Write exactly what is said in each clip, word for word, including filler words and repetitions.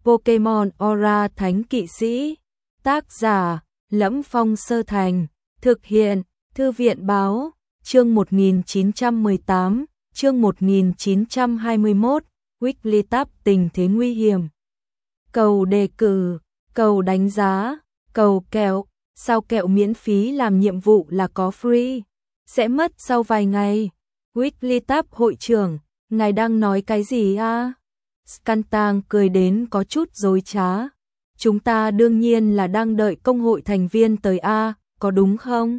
Pokemon Aura Thánh Kỵ Sĩ. Tác giả: Lẫm Phong Sơ Thành. Thực hiện: Thư viện báo. Chương một nghìn chín trăm mười tám, chương một nghìn chín trăm hai mươi mốt, Wigglytuff tình thế nguy hiểm. Cầu đề cử, cầu đánh giá, cầu kẹo, sao kẹo miễn phí làm nhiệm vụ là có free, sẽ mất sau vài ngày. Wigglytuff hội trưởng, ngài đang nói cái gì a? Skuntank cười đến có chút dối trá. Chúng ta đương nhiên là đang đợi công hội thành viên tới a, có đúng không?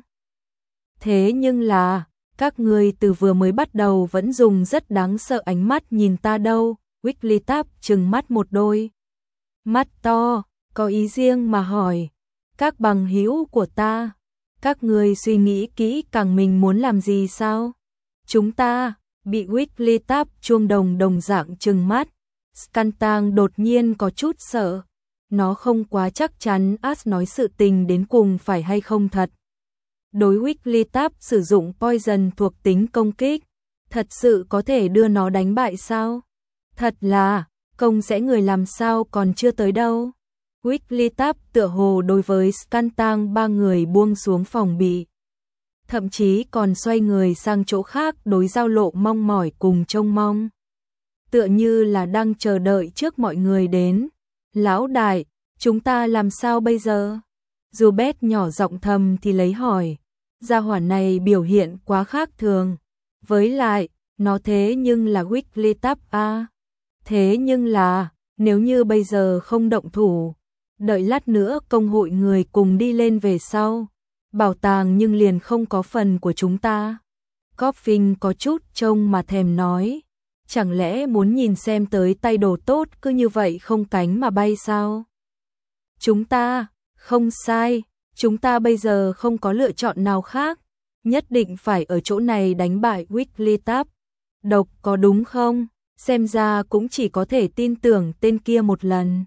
Thế nhưng là, các người từ vừa mới bắt đầu vẫn dùng rất đáng sợ ánh mắt nhìn ta đâu. Wigglytuff trừng mắt một đôi mắt to, có ý riêng mà hỏi. Các bằng hữu của ta, các người suy nghĩ kỹ càng mình muốn làm gì sao? Chúng ta, bị Wigglytuff chuông đồng đồng dạng trừng mắt. Skuntank đột nhiên có chút sợ. Nó không quá chắc chắn Ash nói sự tình đến cùng phải hay không thật. Đối Wigglytuff sử dụng poison thuộc tính công kích, thật sự có thể đưa nó đánh bại sao? Thật là, công sẽ người làm sao còn chưa tới đâu. Wigglytuff tựa hồ đối với Skuntank ba người buông xuống phòng bị. Thậm chí còn xoay người sang chỗ khác đối giao lộ mong mỏi cùng trông mong. Tựa như là đang chờ đợi trước mọi người đến. Lão đại, chúng ta làm sao bây giờ? Zubat nhỏ giọng thầm thì lấy hỏi. Gia hỏa này biểu hiện quá khác thường. Với lại, nó thế nhưng là Wigglytuff a. Thế nhưng là, nếu như bây giờ không động thủ, đợi lát nữa công hội người cùng đi lên về sau, bảo tàng nhưng liền không có phần của chúng ta. Koffing có chút trông mà thèm nói. Chẳng lẽ muốn nhìn xem tới tay đồ tốt cứ như vậy không cánh mà bay sao? Chúng ta, không sai, chúng ta bây giờ không có lựa chọn nào khác, nhất định phải ở chỗ này đánh bại Wigglytuff. Độc có đúng không? Xem ra cũng chỉ có thể tin tưởng tên kia một lần.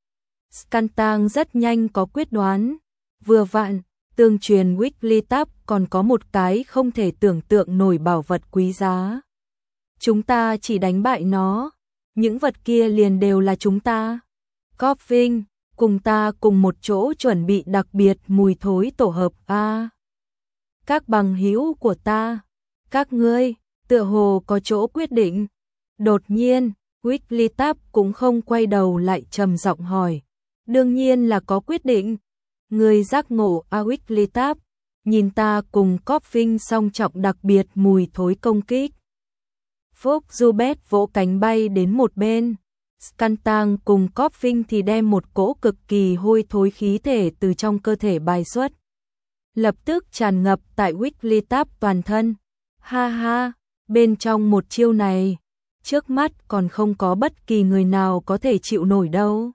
Skuntank rất nhanh có quyết đoán. Vừa vặn, tương truyền Wigglytuff còn có một cái không thể tưởng tượng nổi bảo vật quý giá. Chúng ta chỉ đánh bại nó, những vật kia liền đều là chúng ta. Koffing, cùng ta cùng một chỗ chuẩn bị đặc biệt mùi thối tổ hợp a. Các bằng hữu của ta, các ngươi, tựa hồ có chỗ quyết định. Đột nhiên, Wigglytuff cũng không quay đầu lại trầm giọng hỏi. Đương nhiên là có quyết định. Ngươi giác ngộ a Wigglytuff, nhìn ta cùng Koffing song trọng đặc biệt mùi thối công kích. Phúc Zubat vỗ cánh bay đến một bên. Skuntank cùng Koffing thì đem một cỗ cực kỳ hôi thối khí thể từ trong cơ thể bài xuất. Lập tức tràn ngập tại Wigglytuff toàn thân. Ha ha, bên trong một chiêu này, trước mắt còn không có bất kỳ người nào có thể chịu nổi đâu.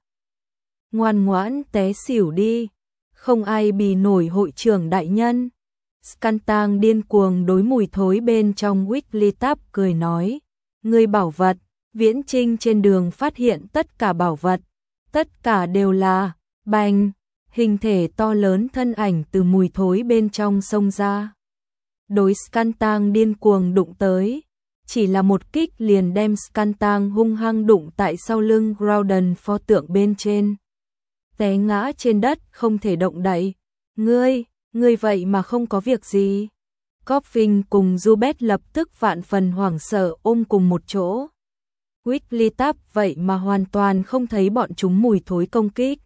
Ngoan ngoãn té xỉu đi, không ai bì nổi hội trưởng đại nhân. Skuntank điên cuồng đối mùi thối bên trong Wigglytuff cười nói. Người bảo vật, viễn trinh trên đường phát hiện tất cả bảo vật. Tất cả đều là, bành, hình thể to lớn thân ảnh từ mùi thối bên trong xông ra. Đối Skuntank điên cuồng đụng tới. Chỉ là một kích liền đem Skuntank hung hăng đụng tại sau lưng Groudon pho tượng bên trên. Té ngã trên đất không thể động đậy. Ngươi, ngươi vậy mà không có việc gì. Koffing cùng Zubat lập tức vạn phần hoảng sợ ôm cùng một chỗ. Wigglytuff vậy mà hoàn toàn không thấy bọn chúng mùi thối công kích.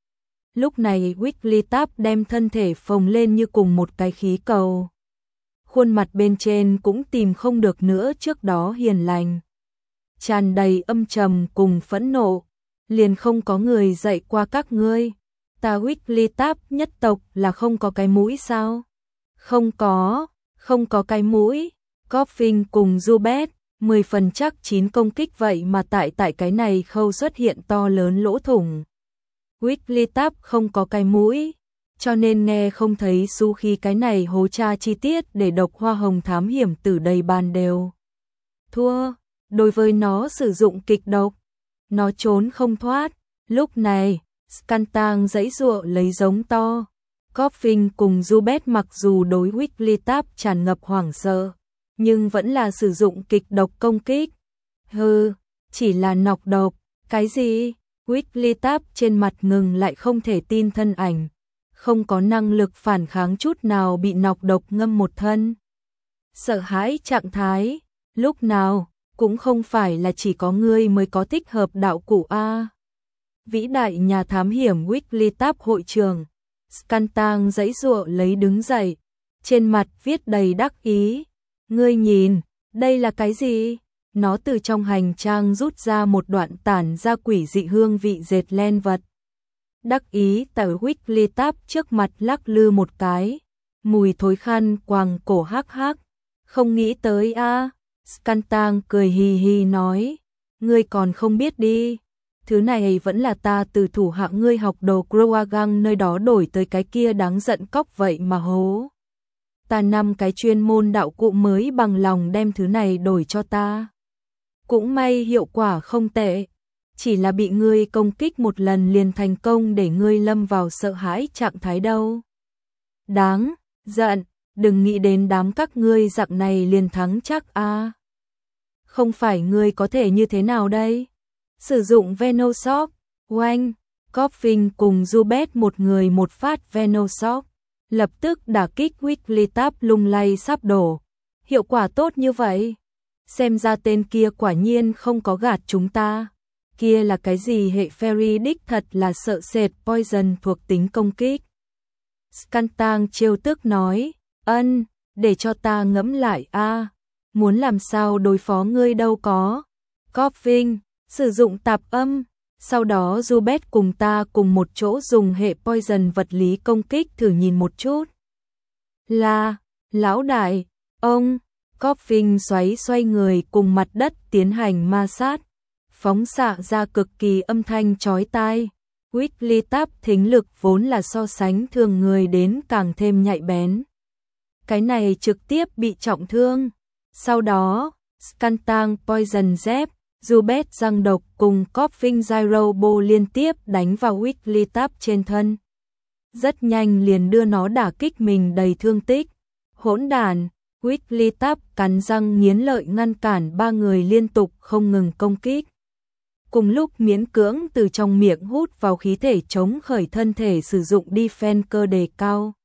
Lúc này Wigglytuff đem thân thể phồng lên như cùng một cái khí cầu. Khuôn mặt bên trên cũng tìm không được nữa trước đó hiền lành. Tràn đầy âm trầm cùng phẫn nộ. Liền không có người dạy qua các ngươi. Ta Wigglytuff nhất tộc là không có cái mũi sao? Không có, không có cái mũi. Koffing cùng Zubat, mười phần chắc chín công kích vậy mà tại tại cái này khâu xuất hiện to lớn lỗ thủng. Wigglytuff không có cái mũi, cho nên nghe không thấy su khi cái này hố tra chi tiết để độc hoa hồng thám hiểm tử đầy bàn đều. Thua, đối với nó sử dụng kịch độc, nó trốn không thoát. Lúc này, Skuntank giãy giụa lấy giống to. Koffing cùng Zubat mặc dù đối Wigglytuff tràn ngập hoảng sợ, nhưng vẫn là sử dụng kịch độc công kích. Hừ, chỉ là nọc độc, cái gì? Wigglytuff trên mặt ngừng lại không thể tin thân ảnh, không có năng lực phản kháng chút nào bị nọc độc ngâm một thân. Sợ hãi trạng thái, lúc nào, cũng không phải là chỉ có ngươi mới có thích hợp đạo cụ A. Vĩ đại nhà thám hiểm Wigglytuff hội trường, Skuntank giãy giụa lấy đứng dậy, trên mặt viết đầy đắc ý. Ngươi nhìn, đây là cái gì? Nó từ trong hành trang rút ra một đoạn tản ra quỷ dị hương vị dệt len vật. Đắc ý tại Wigglytuff trước mặt lắc lư một cái, mùi thối khăn quàng cổ hắc hắc. Không nghĩ tới a. À. Skuntank cười hì hì nói, ngươi còn không biết đi. Thứ này vẫn là ta từ thủ hạ ngươi học đồ Croagunk nơi đó đổi tới cái kia đáng giận cóc vậy mà hố. Ta năm cái chuyên môn đạo cụ mới bằng lòng đem thứ này đổi cho ta. Cũng may hiệu quả không tệ, chỉ là bị ngươi công kích một lần liền thành công để ngươi lâm vào sợ hãi trạng thái đâu. Đáng giận, đừng nghĩ đến đám các ngươi dạng này liền thắng chắc a. À. Không phải ngươi có thể như thế nào đây? Sử dụng Venoshock, oanh, Koffing cùng Zubat một người một phát Venoshock, lập tức đả kích Wigglytuff lung lay sắp đổ. Hiệu quả tốt như vậy? Xem ra tên kia quả nhiên không có gạt chúng ta. Kia là cái gì hệ fairy đích thật là sợ sệt poison thuộc tính công kích. Skuntank trêu tức nói, ân, để cho ta ngẫm lại a. À, muốn làm sao đối phó ngươi đâu có. Koffing, sử dụng tạp âm, sau đó Zubat cùng ta cùng một chỗ dùng hệ poison vật lý công kích thử nhìn một chút. Là, lão đại, ông, Koffing xoáy xoay người cùng mặt đất tiến hành ma sát, phóng xạ ra cực kỳ âm thanh chói tai. Wigglytuff thính lực vốn là so sánh thường người đến càng thêm nhạy bén. Cái này trực tiếp bị trọng thương. Sau đó, Skuntank Poison Jab, Zubat răng độc cùng Koffing Gyro Ball liên tiếp đánh vào Wigglytuff trên thân. Rất nhanh liền đưa nó đả kích mình đầy thương tích. Hỗn đản, Wigglytuff cắn răng nghiến lợi ngăn cản ba người liên tục không ngừng công kích. Cùng lúc miễn cưỡng từ trong miệng hút vào khí thể chống khởi thân thể sử dụng defense cơ đề cao.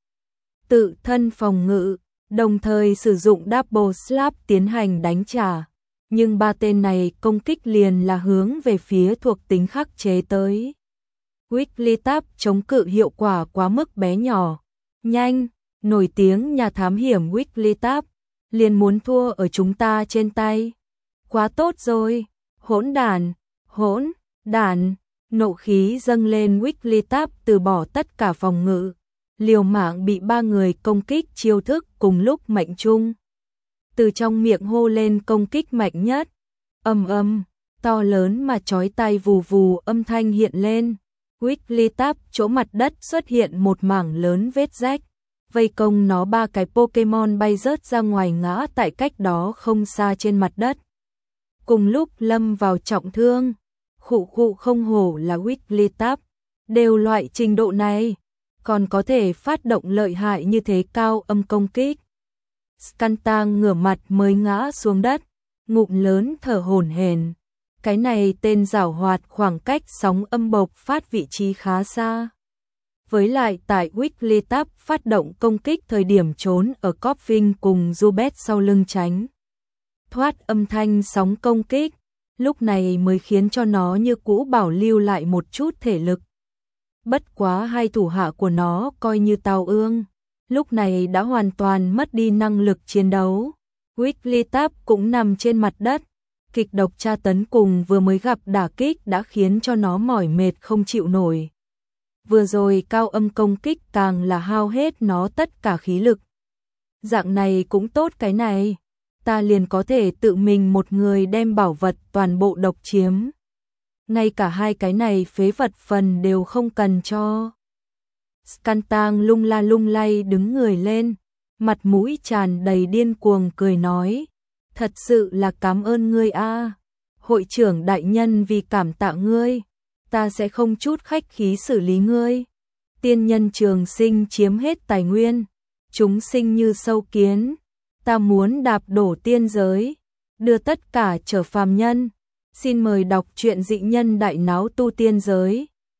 Tự thân phòng ngự, đồng thời sử dụng double slap tiến hành đánh trả. Nhưng ba tên này công kích liền là hướng về phía thuộc tính khắc chế tới. Wigglytuff chống cự hiệu quả quá mức bé nhỏ. Nhanh, nổi tiếng nhà thám hiểm Wigglytuff, liền muốn thua ở chúng ta trên tay. Quá tốt rồi, hỗn đản, hỗn đản, nộ khí dâng lên Wigglytuff từ bỏ tất cả phòng ngự. Liều mạng bị ba người công kích chiêu thức cùng lúc mệnh trung. Từ trong miệng hô lên công kích mạnh nhất. Ầm ầm, to lớn mà chói tai vù vù âm thanh hiện lên. Wigglytuff chỗ mặt đất xuất hiện một mảng lớn vết rách. Vây công nó ba cái Pokemon bay rớt ra ngoài ngã tại cách đó không xa trên mặt đất. Cùng lúc lâm vào trọng thương. Khụ khụ không hổ là Wigglytuff. Đều loại trình độ này. Còn có thể phát động lợi hại như thế cao âm công kích. Skuntank ngửa mặt mới ngã xuống đất, ngụm lớn thở hổn hển. Cái này tên giảo hoạt khoảng cách sóng âm bộc phát vị trí khá xa. Với lại tại Wigglytuff phát động công kích thời điểm trốn ở Koffing cùng Zubat sau lưng tránh. Thoát âm thanh sóng công kích, lúc này mới khiến cho nó như cũ bảo lưu lại một chút thể lực. Bất quá hai thủ hạ của nó coi như tàu ương, lúc này đã hoàn toàn mất đi năng lực chiến đấu. Wigglytuff cũng nằm trên mặt đất, kịch độc tra tấn cùng vừa mới gặp đả kích đã khiến cho nó mỏi mệt không chịu nổi. Vừa rồi cao âm công kích càng là hao hết nó tất cả khí lực. Dạng này cũng tốt cái này, ta liền có thể tự mình một người đem bảo vật toàn bộ độc chiếm. Ngay cả hai cái này phế vật phần đều không cần cho. Skuntank lung la lung lay đứng người lên, mặt mũi tràn đầy điên cuồng cười nói, thật sự là cảm ơn ngươi a, hội trưởng đại nhân, vì cảm tạ ngươi, ta sẽ không chút khách khí xử lý ngươi. Tiên nhân trường sinh chiếm hết tài nguyên, chúng sinh như sâu kiến, ta muốn đạp đổ tiên giới, đưa tất cả trở phàm nhân. Xin mời đọc truyện Dị nhân đại náo tu tiên giới.